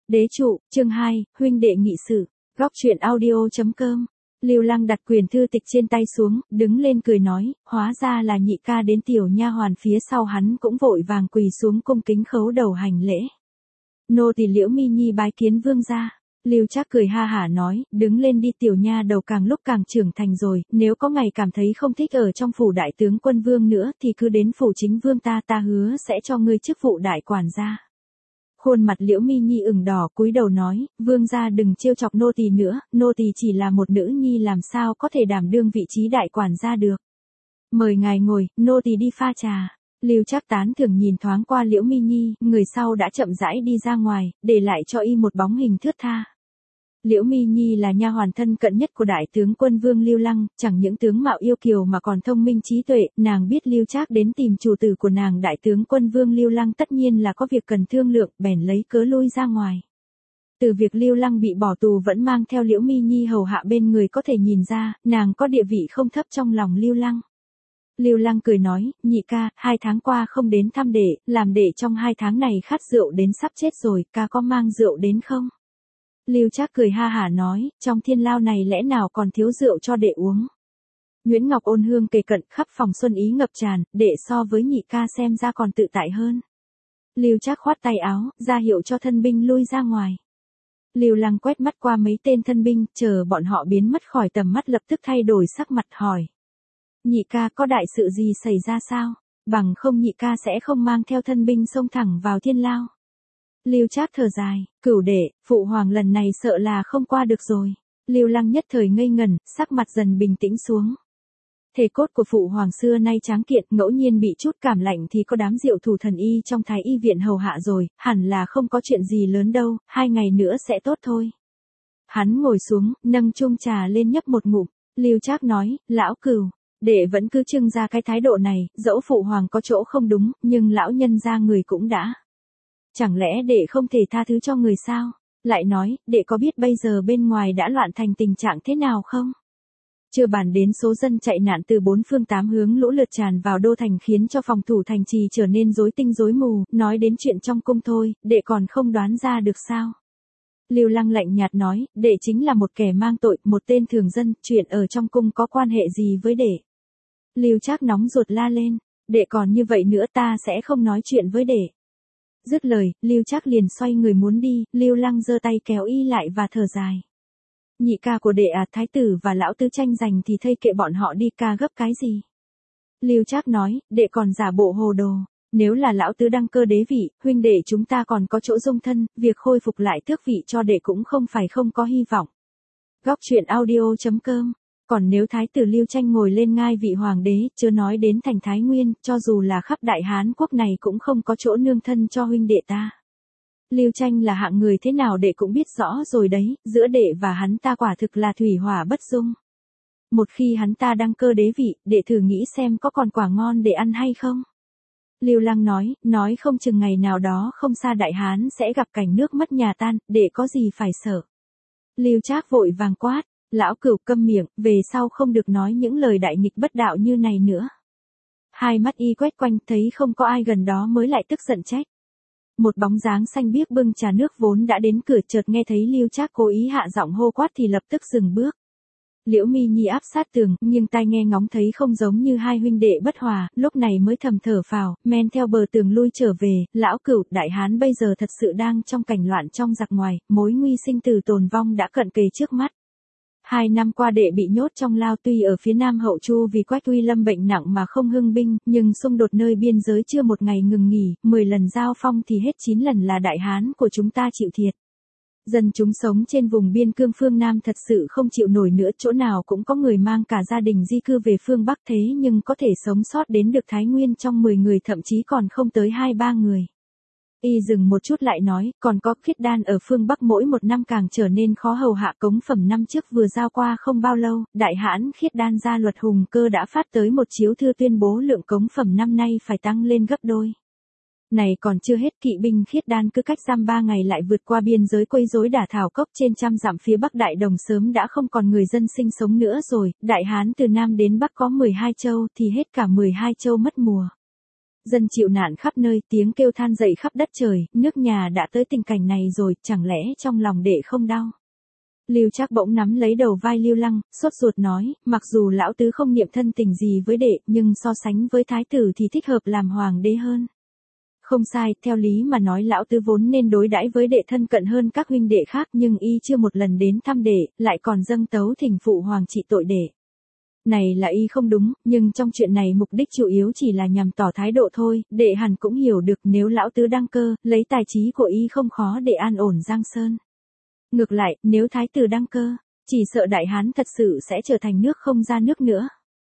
Đế trụ, chương 2, huynh đệ nghị sự, góc truyện audio.com. Lưu Lăng đặt quyển thư tịch trên tay xuống, đứng lên cười nói, hóa ra là nhị ca đến. Tiểu nha hoàn phía sau hắn cũng vội vàng quỳ xuống cung kính khấu đầu hành lễ. Nô tỳ Liễu Mi Nhi bái kiến vương gia. Lưu Trác cười ha hả nói, đứng lên đi, tiểu nha đầu càng lúc càng trưởng thành rồi, nếu có ngày cảm thấy không thích ở trong phủ đại tướng quân vương nữa thì cứ đến phủ chính vương ta hứa sẽ cho ngươi chức vụ đại quản gia. Khuôn mặt Liễu Mi Nhi ửng đỏ cúi đầu nói, vương gia đừng trêu chọc nô tỳ nữa, nô tỳ chỉ là một nữ nhi làm sao có thể đảm đương vị trí đại quản gia được. Mời ngài ngồi, nô tỳ đi pha trà. Lưu Trác tán thưởng nhìn thoáng qua Liễu Mi Nhi, người sau đã chậm rãi đi ra ngoài, để lại cho y một bóng hình thướt tha. Liễu Mi Nhi là nha hoàn thân cận nhất của đại tướng quân vương Lưu Lăng, chẳng những tướng mạo yêu kiều mà còn thông minh trí tuệ, nàng biết Lưu Trác đến tìm chủ tử của nàng đại tướng quân vương Lưu Lăng tất nhiên là có việc cần thương lượng, bèn lấy cớ lui ra ngoài. Từ việc Lưu Lăng bị bỏ tù vẫn mang theo Liễu Mi Nhi hầu hạ bên người có thể nhìn ra, nàng có địa vị không thấp trong lòng Lưu Lăng. Lưu Lăng cười nói, nhị ca, 2 tháng qua không đến thăm đệ, làm đệ trong 2 tháng này khát rượu đến sắp chết rồi, ca có mang rượu đến không? Lưu Trác cười ha hả nói, trong thiên lao này lẽ nào còn thiếu rượu cho đệ uống. Nguyễn Ngọc ôn hương kề cận, khắp phòng xuân ý ngập tràn, đệ so với nhị ca xem ra còn tự tại hơn. Lưu Trác khoát tay áo, ra hiệu cho thân binh lui ra ngoài. Lưu Lăng quét mắt qua mấy tên thân binh, chờ bọn họ biến mất khỏi tầm mắt lập tức thay đổi sắc mặt hỏi. Nhị ca có đại sự gì xảy ra sao? Bằng không nhị ca sẽ không mang theo thân binh xông thẳng vào thiên lao. Lưu Trác thở dài, cửu đệ, phụ hoàng lần này sợ là không qua được rồi. Lưu Lăng nhất thời ngây ngẩn, sắc mặt dần bình tĩnh xuống. Thể cốt của phụ hoàng xưa nay tráng kiện, ngẫu nhiên bị chút cảm lạnh thì có đám diệu thủ thần y trong thái y viện hầu hạ rồi, hẳn là không có chuyện gì lớn đâu, 2 ngày nữa sẽ tốt thôi. Hắn ngồi xuống, nâng chung trà lên nhấp một ngụm. Lưu Trác nói, lão cửu, đệ vẫn cứ trưng ra cái thái độ này, dẫu phụ hoàng có chỗ không đúng, nhưng lão nhân gia người cũng đã. Chẳng lẽ đệ không thể tha thứ cho người sao? Lại nói, đệ có biết bây giờ bên ngoài đã loạn thành tình trạng thế nào không? Chưa bàn đến số dân chạy nạn từ 4 phương 8 hướng lũ lượt tràn vào đô thành khiến cho phòng thủ thành trì trở nên rối tinh rối mù, nói đến chuyện trong cung thôi, đệ còn không đoán ra được sao? Lưu Lăng lạnh nhạt nói, đệ chính là một kẻ mang tội, một tên thường dân, chuyện ở trong cung có quan hệ gì với đệ? Lưu Trác nóng ruột la lên, đệ còn như vậy nữa ta sẽ không nói chuyện với đệ. Dứt lời, Lưu Trác liền xoay người muốn đi, Lưu Lăng giơ tay kéo y lại và thở dài. Nhị ca của đệ à, thái tử và lão tứ tranh giành thì thây kệ bọn họ đi, ca gấp cái gì? Lưu Trác nói, đệ còn giả bộ hồ đồ, nếu là lão tứ đăng cơ đế vị, huynh đệ chúng ta còn có chỗ dung thân, việc khôi phục lại tước vị cho đệ cũng không phải không có hy vọng. Góc truyện audio.com. Còn nếu thái tử Lưu Tranh ngồi lên ngai vị hoàng đế, chưa nói đến thành Thái Nguyên, cho dù là khắp đại Hán quốc này cũng không có chỗ nương thân cho huynh đệ ta. Lưu Tranh là hạng người thế nào đệ cũng biết rõ rồi đấy, giữa đệ và hắn ta quả thực là thủy hỏa bất dung. Một khi hắn ta đăng cơ đế vị, đệ thử nghĩ xem có còn quả ngon để ăn hay không. Lưu Lăng nói không chừng ngày nào đó không xa đại Hán sẽ gặp cảnh nước mất nhà tan, đệ có gì phải sợ. Lưu Trác vội vàng quát. Lão cửu câm miệng, về sau không được nói những lời đại nghịch bất đạo như này nữa. Hai mắt y quét quanh thấy không có ai gần đó mới lại tức giận trách. Một bóng dáng xanh biếc bưng trà nước vốn đã đến cửa chợt nghe thấy Lưu Trác cố ý hạ giọng hô quát thì lập tức dừng bước. Liễu Mi Nhi áp sát tường, nhưng tai nghe ngóng thấy không giống như hai huynh đệ bất hòa, lúc này mới thầm thở phào, men theo bờ tường lui trở về, lão cửu, đại Hán bây giờ thật sự đang trong cảnh loạn trong giặc ngoài, mối nguy sinh tử tồn vong đã cận kề trước mắt. 2 năm qua đệ bị nhốt trong lao tuy ở phía Nam Hậu Chu vì Quách Uy Lâm bệnh nặng mà không hưng binh, nhưng xung đột nơi biên giới chưa một ngày ngừng nghỉ, 10 lần giao phong thì hết 9 lần là đại Hán của chúng ta chịu thiệt. Dân chúng sống trên vùng biên cương phương Nam thật sự không chịu nổi nữa, chỗ nào cũng có người mang cả gia đình di cư về phương Bắc thế nhưng có thể sống sót đến được Thái Nguyên trong 10 người thậm chí còn không tới 2-3 người. Y dừng một chút lại nói, còn có khiết đan ở phương Bắc mỗi một năm càng trở nên khó hầu hạ, cống phẩm năm trước vừa giao qua không bao lâu, đại Hãn khiết đan gia luật hùng cơ đã phát tới một chiếu thư tuyên bố lượng cống phẩm năm nay phải tăng lên gấp đôi. Này còn chưa hết, kỵ binh khiết đan cứ cách giam 3 ngày lại vượt qua biên giới quấy rối đả thảo cốc trên trăm dặm phía Bắc Đại Đồng sớm đã không còn người dân sinh sống nữa rồi, đại Hán từ Nam đến Bắc có 12 châu thì hết cả 12 châu mất mùa. Dân chịu nạn khắp nơi, tiếng kêu than dậy khắp đất trời, nước nhà đã tới tình cảnh này rồi, chẳng lẽ trong lòng đệ không đau? Lưu Trác bỗng nắm lấy đầu vai Lưu Lăng, sốt ruột nói, mặc dù lão tứ không niệm thân tình gì với đệ, nhưng so sánh với thái tử thì thích hợp làm hoàng đế hơn. Không sai, theo lý mà nói lão tứ vốn nên đối đãi với đệ thân cận hơn các huynh đệ khác, nhưng y chưa một lần đến thăm đệ, lại còn dâng tấu thỉnh phụ hoàng trị tội đệ. Này là y không đúng, nhưng trong chuyện này mục đích chủ yếu chỉ là nhằm tỏ thái độ thôi, đệ hẳn cũng hiểu được nếu lão tứ đăng cơ, lấy tài trí của y không khó để an ổn Giang Sơn. Ngược lại, nếu thái tử đăng cơ, chỉ sợ Đại Hán thật sự sẽ trở thành nước không ra nước nữa.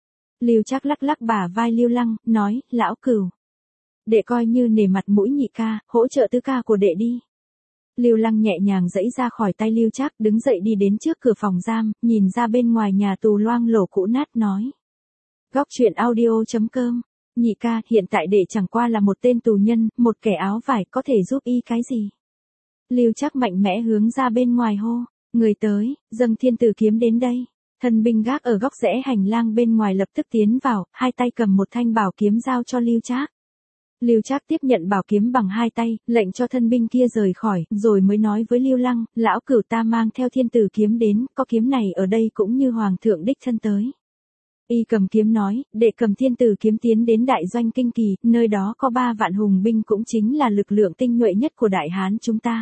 Lưu Trác lắc lắc bả vai Lưu Lăng, nói, lão cửu. Đệ coi như nể mặt mũi nhị ca, hỗ trợ tứ ca của đệ đi. Lưu Lăng nhẹ nhàng giãy ra khỏi tay Lưu Trác, đứng dậy đi đến trước cửa phòng giam, nhìn ra bên ngoài nhà tù loang lổ cũ nát nói. Góc truyện audio.com, nhị ca, hiện tại đệ chẳng qua là một tên tù nhân, một kẻ áo vải, có thể giúp y cái gì? Lưu Trác mạnh mẽ hướng ra bên ngoài hô, người tới, dâng thiên tử kiếm đến đây. Thân binh gác ở góc rẽ hành lang bên ngoài lập tức tiến vào, hai tay cầm một thanh bảo kiếm giao cho Lưu Trác. Lưu Trác tiếp nhận bảo kiếm bằng hai tay, lệnh cho thân binh kia rời khỏi, rồi mới nói với Lưu Lăng, lão cửu ta mang theo thiên tử kiếm đến, có kiếm này ở đây cũng như hoàng thượng đích thân tới. Y cầm kiếm nói, đệ cầm thiên tử kiếm tiến đến đại doanh Kinh Kỳ, nơi đó có 3 vạn hùng binh cũng chính là lực lượng tinh nhuệ nhất của Đại Hán chúng ta.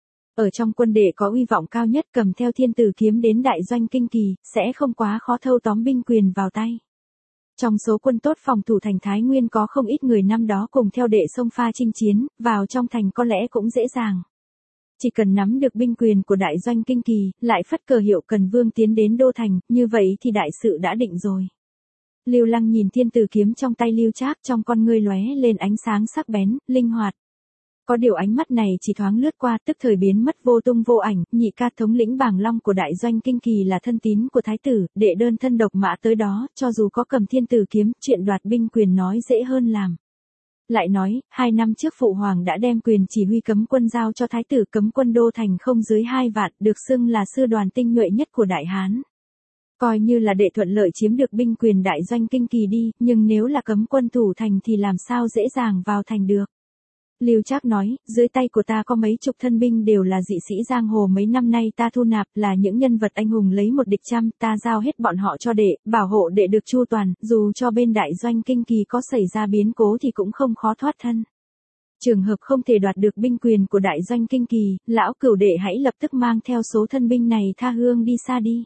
Ở trong quân đệ có uy vọng cao nhất, cầm theo thiên tử kiếm đến đại doanh Kinh Kỳ, sẽ không quá khó thâu tóm binh quyền vào tay. Trong số quân tốt phòng thủ thành Thái Nguyên có không ít người năm đó cùng theo đệ xông pha chinh chiến, vào trong thành có lẽ cũng dễ dàng. Chỉ cần nắm được binh quyền của đại doanh Kinh Kỳ, lại phất cờ hiệu Cần Vương tiến đến đô thành, như vậy thì đại sự đã định rồi. Lưu Lăng nhìn thiên tử kiếm trong tay Lưu Trác, trong con ngươi lóe lên ánh sáng sắc bén, linh hoạt. Có điều ánh mắt này chỉ thoáng lướt qua, tức thời biến mất vô tung vô ảnh. Nhị ca thống lĩnh Bàng Long của đại doanh Kinh Kỳ là thân tín của thái tử, đệ đơn thân độc mã tới đó, cho dù có cầm thiên tử kiếm, chuyện đoạt binh quyền nói dễ hơn làm. Lại nói, 2 năm trước phụ hoàng đã đem quyền chỉ huy cấm quân giao cho thái tử, cấm quân đô thành không dưới 2 vạn, được xưng là sư đoàn tinh nhuệ nhất của Đại Hán. Coi như là đệ thuận lợi chiếm được binh quyền đại doanh Kinh Kỳ đi, nhưng nếu là cấm quân thủ thành thì làm sao dễ dàng vào thành được. Lưu Trác nói, dưới tay của ta có mấy chục thân binh đều là dị sĩ giang hồ mấy năm nay ta thu nạp, là những nhân vật anh hùng lấy một địch trăm, ta giao hết bọn họ cho đệ, bảo hộ đệ được chu toàn, dù cho bên đại doanh Kinh Kỳ có xảy ra biến cố thì cũng không khó thoát thân. Trường hợp không thể đoạt được binh quyền của đại doanh Kinh Kỳ, lão cửu đệ hãy lập tức mang theo số thân binh này tha hương đi xa đi.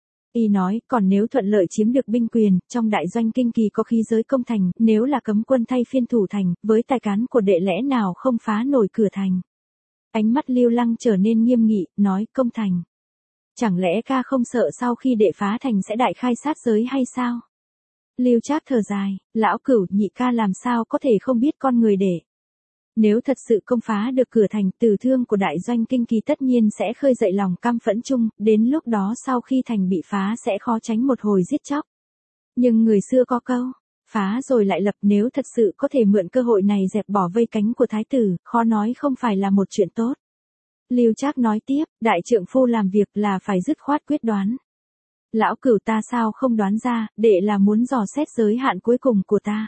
Y nói, còn nếu thuận lợi chiếm được binh quyền, trong đại doanh Kinh Kỳ có khí giới công thành, nếu là cấm quân thay phiên thủ thành, với tài cán của đệ lẽ nào không phá nổi cửa thành. Ánh mắt Lưu Lăng trở nên nghiêm nghị, nói, công thành. Chẳng lẽ ca không sợ sau khi đệ phá thành sẽ đại khai sát giới hay sao? Lưu Trác thở dài, lão cửu, nhị ca làm sao có thể không biết con người đệ. Nếu thật sự công phá được cửa thành, tử thương của đại doanh Kinh Kỳ tất nhiên sẽ khơi dậy lòng căm phẫn chung, đến lúc đó sau khi thành bị phá sẽ khó tránh một hồi giết chóc. Nhưng người xưa có câu, phá rồi lại lập, nếu thật sự có thể mượn cơ hội này dẹp bỏ vây cánh của thái tử, khó nói không phải là một chuyện tốt. Lưu Trác nói tiếp, đại trượng phu làm việc là phải dứt khoát quyết đoán. Lão cửu ta sao không đoán ra, đệ là muốn dò xét giới hạn cuối cùng của ta.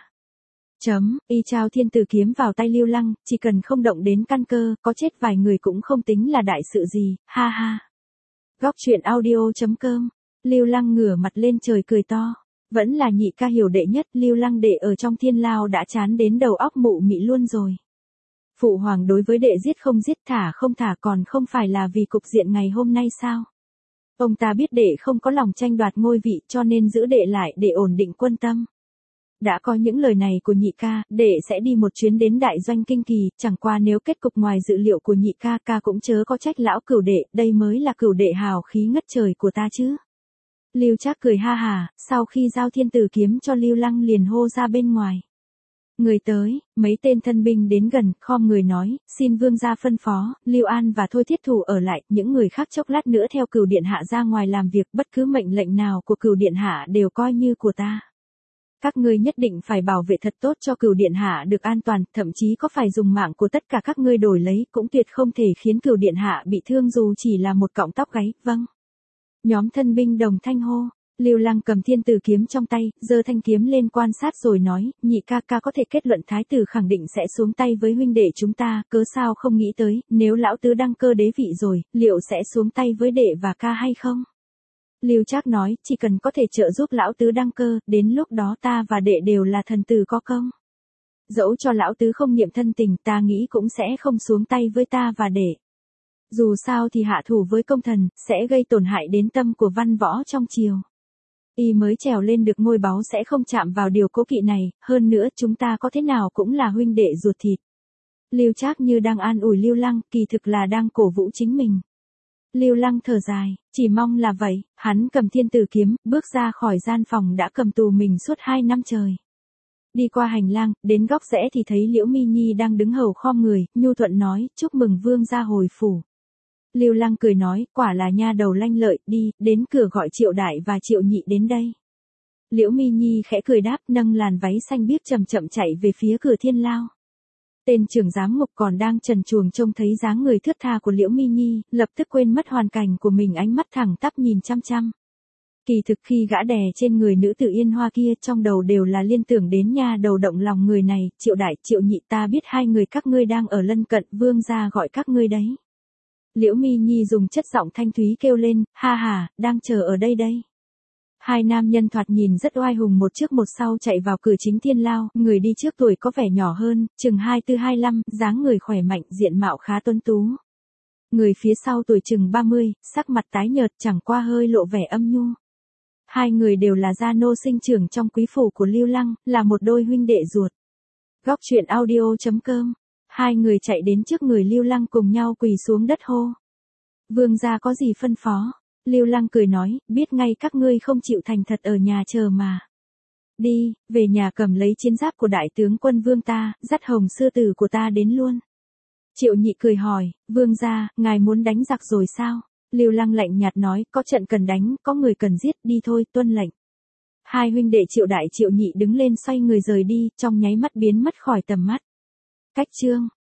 Y trao thiên tử kiếm vào tay Lưu Lăng, chỉ cần không động đến căn cơ, có chết vài người cũng không tính là đại sự gì, ha ha. Góc truyện audio.com, Lưu Lăng ngửa mặt lên trời cười to. Vẫn là nhị ca hiểu đệ nhất, Lưu Lăng đệ ở trong thiên lao đã chán đến đầu óc mụ mị luôn rồi. Phụ hoàng đối với đệ giết không giết, thả không thả, còn không phải là vì cục diện ngày hôm nay sao? Ông ta biết đệ không có lòng tranh đoạt ngôi vị, cho nên giữ đệ lại để ổn định quân tâm. Đã có những lời này của nhị ca, đệ sẽ đi một chuyến đến đại doanh Kinh Kỳ, chẳng qua nếu kết cục ngoài dự liệu của nhị ca, ca cũng chớ có trách lão cửu đệ, đây mới là cửu đệ hào khí ngất trời của ta chứ. Lưu Trác cười ha hà, sau khi giao thiên tử kiếm cho Lưu Lăng liền hô ra bên ngoài. Người tới, mấy tên thân binh đến gần, khom người nói, xin vương gia phân phó, Lưu An và Thôi Thiết Thủ ở lại, những người khác chốc lát nữa theo cửu điện hạ ra ngoài làm việc, bất cứ mệnh lệnh nào của cửu điện hạ đều coi như của ta. Các ngươi nhất định phải bảo vệ thật tốt cho cửu điện hạ được an toàn, thậm chí có phải dùng mạng của tất cả các ngươi đổi lấy, cũng tuyệt không thể khiến cửu điện hạ bị thương dù chỉ là một cọng tóc gáy, vâng. Nhóm thân binh đồng thanh hô, Lưu Lăng cầm thiên tử kiếm trong tay, giơ thanh kiếm lên quan sát rồi nói, nhị ca ca có thể kết luận thái tử khẳng định sẽ xuống tay với huynh đệ chúng ta, cớ sao không nghĩ tới, nếu lão tứ đăng cơ đế vị rồi, liệu sẽ xuống tay với đệ và ca hay không? Lưu Trác nói, chỉ cần có thể trợ giúp lão tứ đăng cơ, đến lúc đó ta và đệ đều là thần tử có công. Dẫu cho lão tứ không niệm thân tình, ta nghĩ cũng sẽ không xuống tay với ta và đệ. Dù sao thì hạ thủ với công thần, sẽ gây tổn hại đến tâm của văn võ trong triều. Y mới trèo lên được ngôi báu sẽ không chạm vào điều cố kỵ này, hơn nữa chúng ta có thế nào cũng là huynh đệ ruột thịt. Lưu Trác như đang an ủi Lưu Lăng, kỳ thực là đang cổ vũ chính mình. Lưu Lăng thở dài, chỉ mong là vậy, hắn cầm thiên tử kiếm, bước ra khỏi gian phòng đã cầm tù mình suốt 2 năm trời. Đi qua hành lang, đến góc rẽ thì thấy Liễu Mi Nhi đang đứng hầu khom người, nhu thuận nói, chúc mừng vương gia hồi phủ. Lưu Lăng cười nói, quả là nha đầu lanh lợi, đi, đến cửa gọi Triệu đại và Triệu nhị đến đây. Liễu Mi Nhi khẽ cười đáp, nâng làn váy xanh biếc chậm chậm chạy về phía cửa thiên lao. Tên trưởng giám ngục còn đang trần truồng trông thấy dáng người thướt tha của Liễu Mi Nhi, lập tức quên mất hoàn cảnh của mình, ánh mắt thẳng tắp nhìn chăm chăm. Kỳ thực khi gã đè trên người nữ tử Yên Hoa kia, trong đầu đều là liên tưởng đến nha đầu động lòng người này, Triệu đại, Triệu nhị, ta biết hai người các ngươi đang ở lân cận, vương gia gọi các ngươi đấy. Liễu Mi Nhi dùng chất giọng thanh thúy kêu lên, ha ha, đang chờ ở đây đây. Hai nam nhân thoạt nhìn rất oai hùng, một trước một sau chạy vào cửa chính thiên lao, người đi trước tuổi có vẻ nhỏ hơn, chừng 24-25, dáng người khỏe mạnh, diện mạo khá tuấn tú. Người phía sau tuổi chừng 30, sắc mặt tái nhợt, chẳng qua hơi lộ vẻ âm nhu. Hai người đều là gia nô sinh trưởng trong quý phủ của Lưu Lăng, là một đôi huynh đệ ruột. Góc truyện audio.com. Hai người chạy đến trước người Lưu Lăng cùng nhau quỳ xuống đất hô. Vương gia có gì phân phó? Lưu Lăng cười nói, biết ngay các ngươi không chịu thành thật ở nhà chờ mà. Đi, về nhà cầm lấy chiến giáp của đại tướng quân vương ta, dắt hồng sư tử của ta đến luôn. Triệu nhị cười hỏi, vương gia, ngài muốn đánh giặc rồi sao? Lưu Lăng lạnh nhạt nói, có trận cần đánh, có người cần giết, đi thôi, tuân lệnh. Hai huynh đệ Triệu đại Triệu nhị đứng lên xoay người rời đi, trong nháy mắt biến mất khỏi tầm mắt. Cách chương